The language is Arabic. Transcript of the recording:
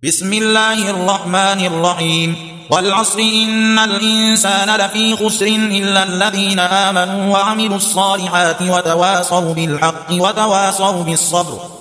بسم الله الرحمن الرحيم والعصر إن الإنسان لفي خسر إلا الذين آمنوا وعملوا الصالحات وتواصوا بالحق وتواصوا بالصبر